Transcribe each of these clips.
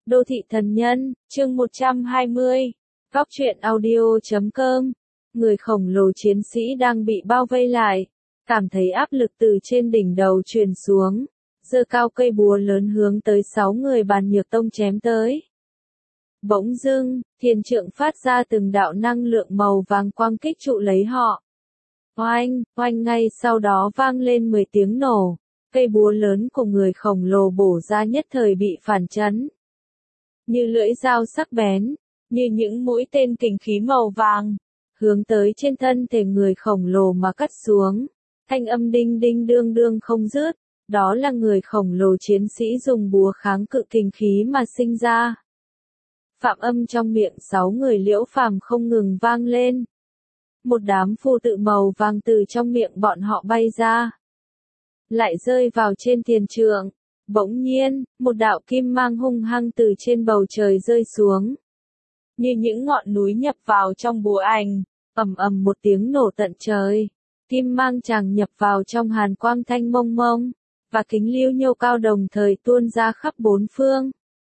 Đô thị thần nhân, chương 120. Góc truyện audio.com. Người khổng lồ chiến sĩ đang bị bao vây lại, cảm thấy áp lực từ trên đỉnh đầu truyền xuống, giơ cao cây búa lớn hướng tới 6 người Bàn Nhược Tông chém tới. Bỗng dưng, thiền trượng phát ra từng đạo năng lượng màu vàng quang kích trụ lấy họ. Oanh, oanh, ngay sau đó vang lên 10 tiếng nổ, cây búa lớn của người khổng lồ bổ ra nhất thời bị phản chấn. Như lưỡi dao sắc bén, như những mũi tên kình khí màu vàng, hướng tới trên thân thể người khổng lồ mà cắt xuống. Thanh âm đinh đinh đương đương không dứt, đó là người khổng lồ chiến sĩ dùng búa kháng cự kình khí mà sinh ra. Phạm âm trong miệng 6 người Liễu Phàm không ngừng vang lên. Một đám phù tự màu vàng từ trong miệng bọn họ bay ra, lại rơi vào trên thiền trượng. Bỗng nhiên, một đạo kim mang hung hăng từ trên bầu trời rơi xuống, như những ngọn núi nhập vào trong búa ảnh, ầm ầm một tiếng nổ tận trời. Kim mang chàng nhập vào trong hàn quang thanh mông mông, và kính lưu nhô cao đồng thời tuôn ra khắp bốn phương.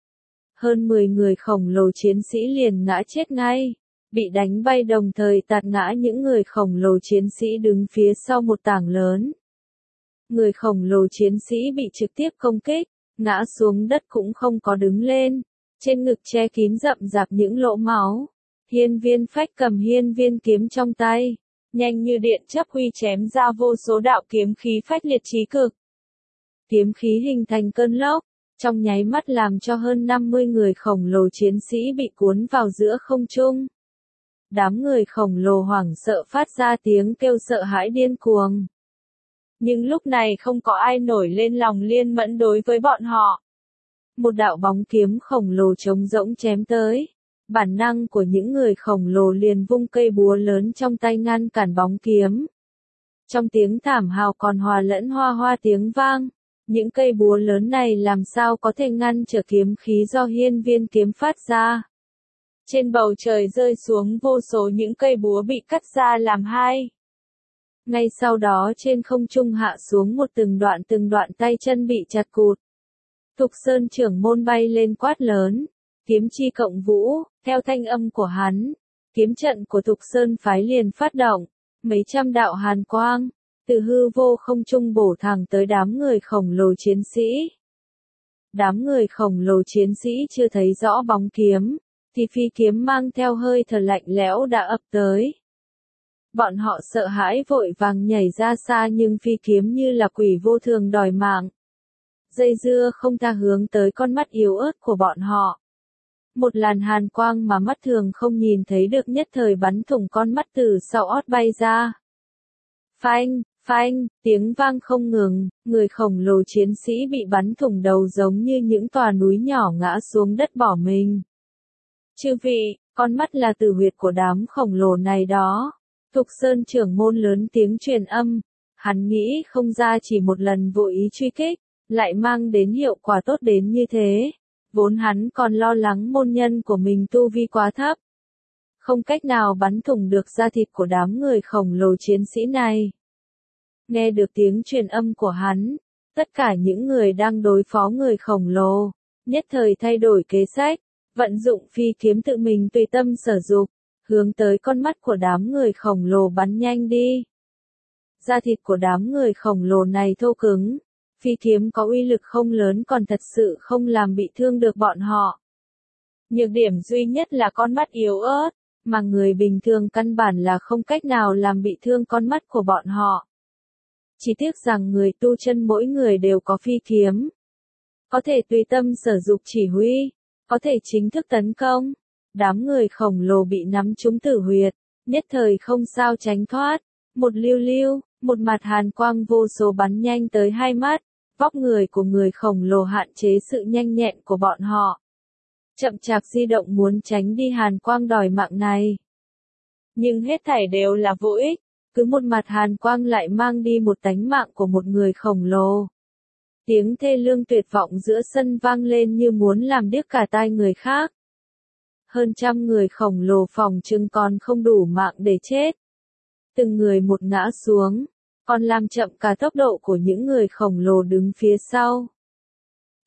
Hơn 10 người khổng lồ chiến sĩ liền ngã chết ngay, bị đánh bay đồng thời tạt ngã những người khổng lồ chiến sĩ đứng phía sau một tảng lớn. Người khổng lồ chiến sĩ bị trực tiếp công kích, ngã xuống đất cũng không có đứng lên, trên ngực che kín rậm rạp những lỗ máu. Hiên Viên Phách cầm hiên viên kiếm trong tay, nhanh như điện chớp huy chém ra vô số đạo kiếm khí phách liệt chí cực. Kiếm khí hình thành cơn lốc, trong nháy mắt làm cho hơn 50 người khổng lồ chiến sĩ bị cuốn vào giữa không trung. Đám người khổng lồ hoảng sợ phát ra tiếng kêu sợ hãi điên cuồng. Nhưng lúc này không có ai nổi lên lòng liên mẫn đối với bọn họ. Một đạo bóng kiếm khổng lồ trống rỗng chém tới. Bản năng của những người khổng lồ liền vung cây búa lớn trong tay ngăn cản bóng kiếm. Trong tiếng thảm hào còn hòa lẫn hoa hoa tiếng vang. Những cây búa lớn này làm sao có thể ngăn trở kiếm khí do hiên viên kiếm phát ra. Trên bầu trời rơi xuống vô số những cây búa bị cắt ra làm hai. Ngay sau đó trên không trung hạ xuống một từng đoạn tay chân bị chặt cụt. Thục Sơn trưởng môn bay lên quát lớn, kiếm chi cộng vũ, theo thanh âm của hắn, kiếm trận của Thục Sơn phái liền phát động, mấy trăm đạo hàn quang, từ hư vô không trung bổ thẳng tới đám người khổng lồ chiến sĩ. Đám người khổng lồ chiến sĩ chưa thấy rõ bóng kiếm, thì phi kiếm mang theo hơi thở lạnh lẽo đã ập tới. Bọn họ sợ hãi vội vàng nhảy ra xa nhưng phi kiếm như là quỷ vô thường đòi mạng. Dây dưa không tha hướng tới con mắt yếu ớt của bọn họ. Một làn hàn quang mà mắt thường không nhìn thấy được nhất thời bắn thủng con mắt từ sau ót bay ra. Phanh, phanh, tiếng vang không ngừng, người khổng lồ chiến sĩ bị bắn thủng đầu giống như những tòa núi nhỏ ngã xuống đất bỏ mình. Chư vị, con mắt là tử huyệt của đám khổng lồ này đó. Thục Sơn trưởng môn lớn tiếng truyền âm, hắn nghĩ không ra chỉ một lần vô ý truy kích, lại mang đến hiệu quả tốt đến như thế. Vốn hắn còn lo lắng môn nhân của mình tu vi quá thấp, không cách nào bắn thủng được da thịt của đám người khổng lồ chiến sĩ này. Nghe được tiếng truyền âm của hắn, tất cả những người đang đối phó người khổng lồ, nhất thời thay đổi kế sách, vận dụng phi kiếm tự mình tùy tâm sở dục, hướng tới con mắt của đám người khổng lồ bắn nhanh đi. Da thịt của đám người khổng lồ này thô cứng, phi kiếm có uy lực không lớn còn thật sự không làm bị thương được bọn họ. Nhược điểm duy nhất là con mắt yếu ớt, mà người bình thường căn bản là không cách nào làm bị thương con mắt của bọn họ. Chỉ tiếc rằng người tu chân mỗi người đều có phi kiếm, có thể tùy tâm sở dục chỉ huy, có thể chính thức tấn công. Đám người khổng lồ bị nắm trúng tử huyệt, nhất thời không sao tránh thoát. Một lưu lưu, một mặt hàn quang vô số bắn nhanh tới hai mắt. Vóc người của người khổng lồ hạn chế sự nhanh nhẹn của bọn họ. Chậm chạp di động muốn tránh đi hàn quang đòi mạng này. Nhưng hết thảy đều là vô ích, cứ một mặt hàn quang lại mang đi một tánh mạng của một người khổng lồ. Tiếng thê lương tuyệt vọng giữa sân vang lên như muốn làm điếc cả tai người khác. Hơn trăm người khổng lồ phòng trưng còn không đủ mạng để chết. Từng người một ngã xuống, còn làm chậm cả tốc độ của những người khổng lồ đứng phía sau.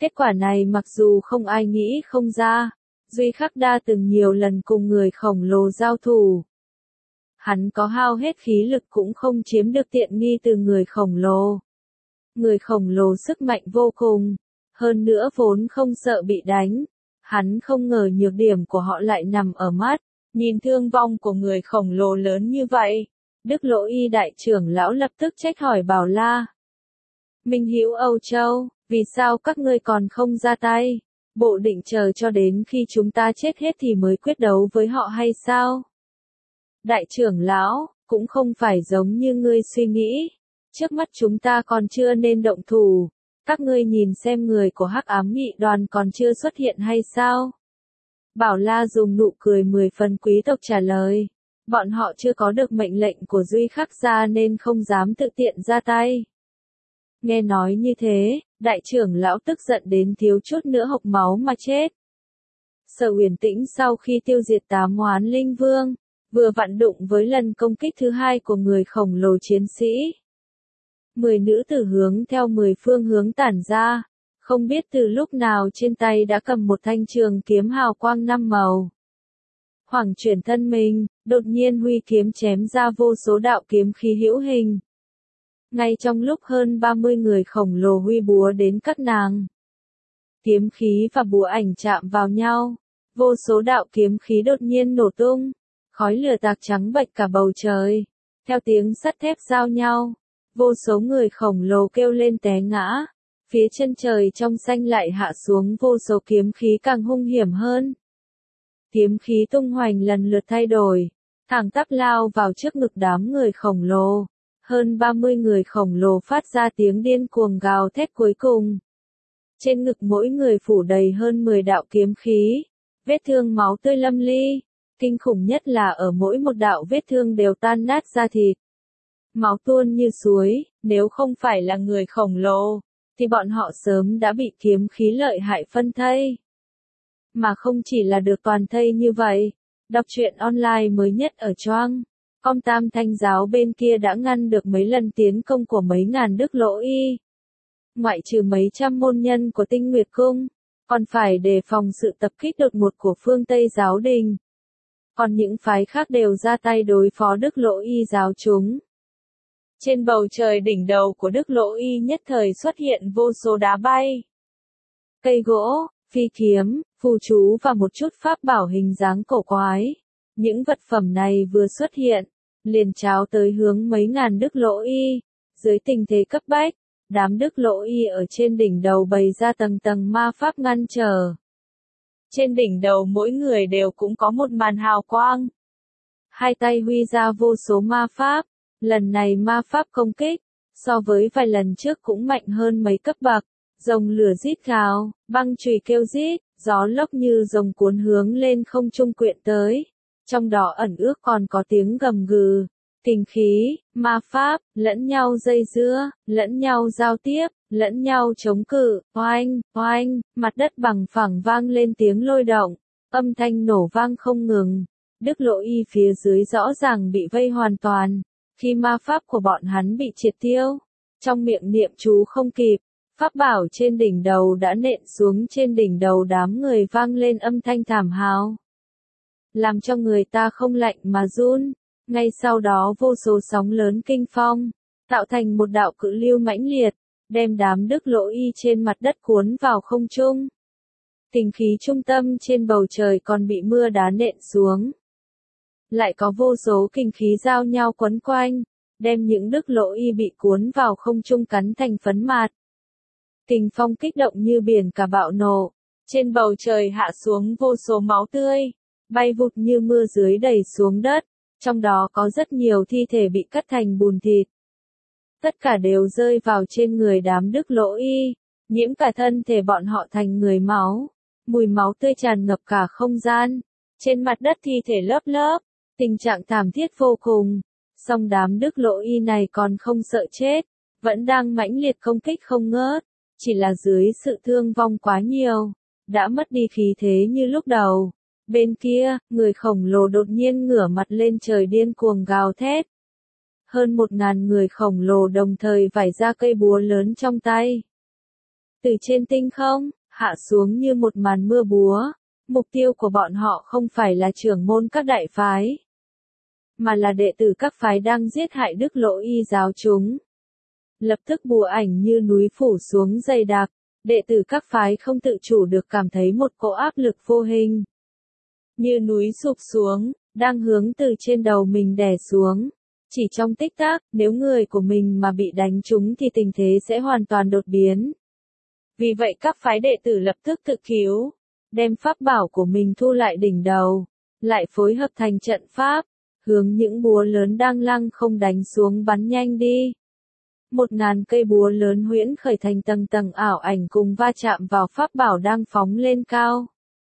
Kết quả này mặc dù không ai nghĩ không ra, Duy Khắc Đa từng nhiều lần cùng người khổng lồ giao thủ. Hắn có hao hết khí lực cũng không chiếm được tiện nghi từ người khổng lồ. Người khổng lồ sức mạnh vô cùng, hơn nữa vốn không sợ bị đánh. Hắn không ngờ nhược điểm của họ lại nằm ở mắt, nhìn thương vong của người khổng lồ lớn như vậy. Đức Lỗ Y đại trưởng lão lập tức trách hỏi Bảo La. Minh hữu Âu Châu, vì sao các ngươi còn không ra tay? Bộ định chờ cho đến khi chúng ta chết hết thì mới quyết đấu với họ hay sao? Đại trưởng lão, cũng không phải giống như ngươi suy nghĩ. Trước mắt chúng ta còn chưa nên động thủ. Các ngươi nhìn xem người của Hắc Ám Nghị đoàn còn chưa xuất hiện hay sao? Bảo La dùng nụ cười 10 phần quý tộc trả lời. Bọn họ chưa có được mệnh lệnh của Duy Khắc gia nên không dám tự tiện ra tay. Nghe nói như thế, đại trưởng lão tức giận đến thiếu chút nữa hộc máu mà chết. Sở Uyển Tĩnh sau khi tiêu diệt 8 Hoán Linh Vương, vừa vặn đụng với lần công kích thứ hai của người khổng lồ chiến sĩ. 10 nữ tử hướng theo 10 phương hướng tản ra, không biết từ lúc nào trên tay đã cầm một thanh trường kiếm hào quang 5 màu. Hoảng chuyển thân mình, đột nhiên huy kiếm chém ra vô số đạo kiếm khí hữu hình. Ngay trong lúc hơn 30 người khổng lồ huy búa đến các nàng, kiếm khí và búa ảnh chạm vào nhau, vô số đạo kiếm khí đột nhiên nổ tung, khói lửa tạc trắng bệch cả bầu trời. Theo tiếng sắt thép giao nhau, vô số người khổng lồ kêu lên té ngã, phía chân trời trong xanh lại hạ xuống vô số kiếm khí càng hung hiểm hơn. Kiếm khí tung hoành lần lượt thay đổi, thẳng tắp lao vào trước ngực đám người khổng lồ. Hơn 30 người khổng lồ phát ra tiếng điên cuồng gào thét cuối cùng. Trên ngực mỗi người phủ đầy hơn 10 đạo kiếm khí, vết thương máu tươi lâm ly. Kinh khủng nhất là ở mỗi một đạo vết thương đều tan nát da thịt. Máu tuôn như suối, nếu không phải là người khổng lồ, thì bọn họ sớm đã bị kiếm khí lợi hại phân thây. Mà không chỉ là được toàn thây như vậy, đọc truyện online mới nhất ở Choang. Com Tam Thanh giáo bên kia đã ngăn được mấy lần tiến công của mấy ngàn Đức Lỗ Y. Ngoại trừ mấy trăm môn nhân của Tinh Nguyệt Cung, còn phải đề phòng sự tập kích đột ngột của phương Tây giáo đình. Còn những phái khác đều ra tay đối phó Đức Lỗ Y giáo chúng. Trên bầu trời đỉnh đầu của Đức Lỗ Y nhất thời xuất hiện vô số đá bay, cây gỗ, phi kiếm, phù chú và một chút pháp bảo hình dáng cổ quái. Những vật phẩm này vừa xuất hiện, liền tráo tới hướng mấy ngàn Đức Lỗ Y. Dưới tình thế cấp bách, đám Đức Lỗ Y ở trên đỉnh đầu bày ra tầng tầng ma pháp ngăn trở. Trên đỉnh đầu mỗi người đều cũng có một màn hào quang. Hai tay huy ra vô số ma pháp, lần này ma pháp công kích, so với vài lần trước cũng mạnh hơn mấy cấp bậc. Rồng lửa rít gào, băng chùy kêu rít, gió lốc như rồng cuốn hướng lên không trung quyện tới. Trong đó ẩn ước còn có tiếng gầm gừ, kình khí, ma pháp, lẫn nhau dây dưa, lẫn nhau giao tiếp, lẫn nhau chống cự, oanh, oanh, mặt đất bằng phẳng vang lên tiếng lôi động, âm thanh nổ vang không ngừng. Đức Lỗ Y phía dưới rõ ràng bị vây hoàn toàn, khi ma pháp của bọn hắn bị triệt tiêu, trong miệng niệm chú không kịp, pháp bảo trên đỉnh đầu đã nện xuống trên đỉnh đầu đám người vang lên âm thanh thảm hào. Làm cho người ta không lạnh mà run. Ngay sau đó vô số sóng lớn kinh phong, tạo thành một đạo cự lưu mãnh liệt, đem đám Đức Lỗ Y trên mặt đất cuốn vào không trung. Kình khí trung tâm trên bầu trời còn bị mưa đá nện xuống. Lại có vô số kình khí giao nhau quấn quanh, đem những Đức Lỗ Y bị cuốn vào không trung cắn thành phấn mạt. Kình phong kích động như biển cả bạo nổ, trên bầu trời hạ xuống vô số máu tươi, bay vụt như mưa dưới đầy xuống đất, trong đó có rất nhiều thi thể bị cắt thành bùn thịt. Tất cả đều rơi vào trên người đám Đức Lỗ Y, nhiễm cả thân thể bọn họ thành người máu, mùi máu tươi tràn ngập cả không gian, trên mặt đất thi thể lớp lớp, tình trạng thảm thiết vô cùng. Song đám Đức Lỗ Y này còn không sợ chết, vẫn đang mãnh liệt công kích không ngớt, chỉ là dưới sự thương vong quá nhiều, đã mất đi khí thế như lúc đầu. Bên kia, người khổng lồ đột nhiên ngửa mặt lên trời điên cuồng gào thét. Hơn 1000 người khổng lồ đồng thời vải ra cây búa lớn trong tay. từ trên tinh không, hạ xuống như một màn mưa búa. Mục tiêu của bọn họ không phải là trưởng môn các đại phái, mà là đệ tử các phái đang giết hại Đức Lỗ Y giáo chúng. Lập tức bùa ảnh như núi phủ xuống dày đặc, đệ tử các phái không tự chủ được cảm thấy một cỗ áp lực vô hình. Như núi sụp xuống, đang hướng từ trên đầu mình đè xuống. Chỉ trong tích tắc, nếu người của mình mà bị đánh trúng thì tình thế sẽ hoàn toàn đột biến. Vì vậy các phái đệ tử lập tức tự cứu, đem pháp bảo của mình thu lại đỉnh đầu, lại phối hợp thành trận pháp, hướng những búa lớn đang lăng không đánh xuống bắn nhanh đi. 1000 cây búa lớn huyễn khởi thành tầng tầng ảo ảnh cùng va chạm vào pháp bảo đang phóng lên cao.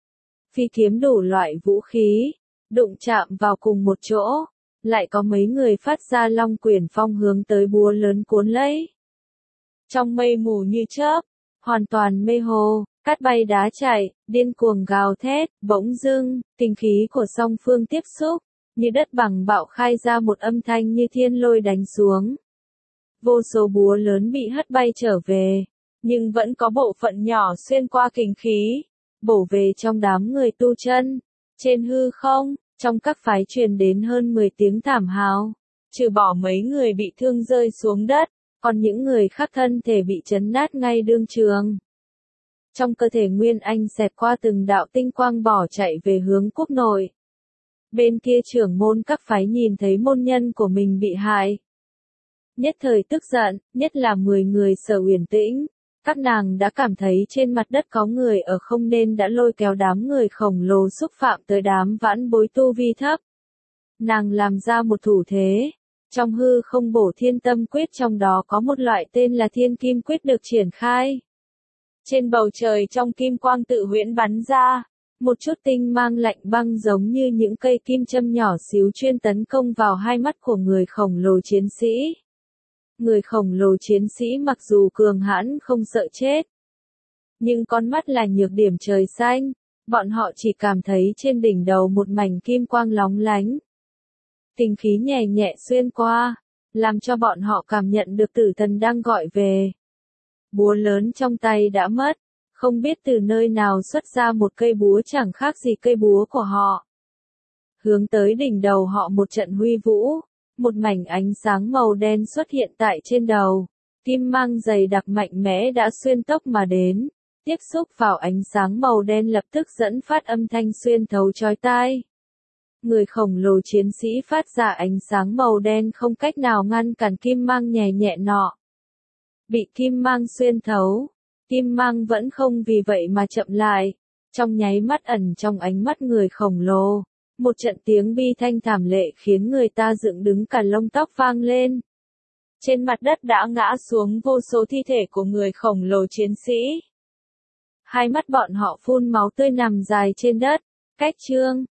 Phi kiếm đủ loại vũ khí, đụng chạm vào cùng một chỗ, lại có mấy người phát ra long quyển phong hướng tới búa lớn cuốn lấy. Trong mây mù như chớp, hoàn toàn mê hồ, cát bay đá chạy, điên cuồng gào thét, bỗng dưng, tinh khí của song phương tiếp xúc, như đất bằng bạo khai ra một âm thanh như thiên lôi đánh xuống. Vô số búa lớn bị hất bay trở về, nhưng vẫn có bộ phận nhỏ xuyên qua kình khí, bổ về trong đám người tu chân. Trên hư không, trong các phái truyền đến hơn 10 tiếng thảm hào, trừ bỏ mấy người bị thương rơi xuống đất, còn những người khác thân thể bị chấn nát ngay đương trường. Trong cơ thể Nguyên Anh xẹt qua từng đạo tinh quang bỏ chạy về hướng quốc nội. Bên kia trưởng môn các phái nhìn thấy môn nhân của mình bị hại. Nhất thời tức giận, nhất là 10 người Sở Uyển Tĩnh. Các nàng đã cảm thấy trên mặt đất có người ở không nên đã lôi kéo đám người khổng lồ xúc phạm tới đám vãn bối tu vi thấp. Nàng làm ra một thủ thế. Trong hư không bổ thiên tâm quyết, trong đó có một loại tên là thiên kim quyết được triển khai. Trên bầu trời trong kim quang tự huyễn bắn ra, một chút tinh mang lạnh băng giống như những cây kim châm nhỏ xíu chuyên tấn công vào hai mắt của người khổng lồ chiến sĩ. Người khổng lồ chiến sĩ mặc dù cường hãn không sợ chết, nhưng con mắt là nhược điểm trời xanh, bọn họ chỉ cảm thấy trên đỉnh đầu một mảnh kim quang lóng lánh. Tinh khí nhẹ nhẹ xuyên qua, làm cho bọn họ cảm nhận được tử thần đang gọi về. Búa lớn trong tay đã mất, không biết từ nơi nào xuất ra một cây búa chẳng khác gì cây búa của họ. Hướng tới đỉnh đầu họ một trận huy vũ, một mảnh ánh sáng màu đen xuất hiện tại trên đầu. Kim mang dày đặc mạnh mẽ đã xuyên tốc mà đến, tiếp xúc vào ánh sáng màu đen lập tức dẫn phát âm thanh xuyên thấu chói tai. Người khổng lồ chiến sĩ phát ra ánh sáng màu đen không cách nào ngăn cản kim mang nhẹ nhẹ nọ. Bị kim mang xuyên thấu, kim mang vẫn không vì vậy mà chậm lại. Trong nháy mắt ẩn trong ánh mắt người khổng lồ, một trận tiếng bi thanh thảm lệ khiến người ta dựng đứng cả lông tóc vang lên. Trên mặt đất đã ngã xuống vô số thi thể của người khổng lồ chiến sĩ. Hai mắt bọn họ phun máu tươi nằm dài trên đất. Cách chương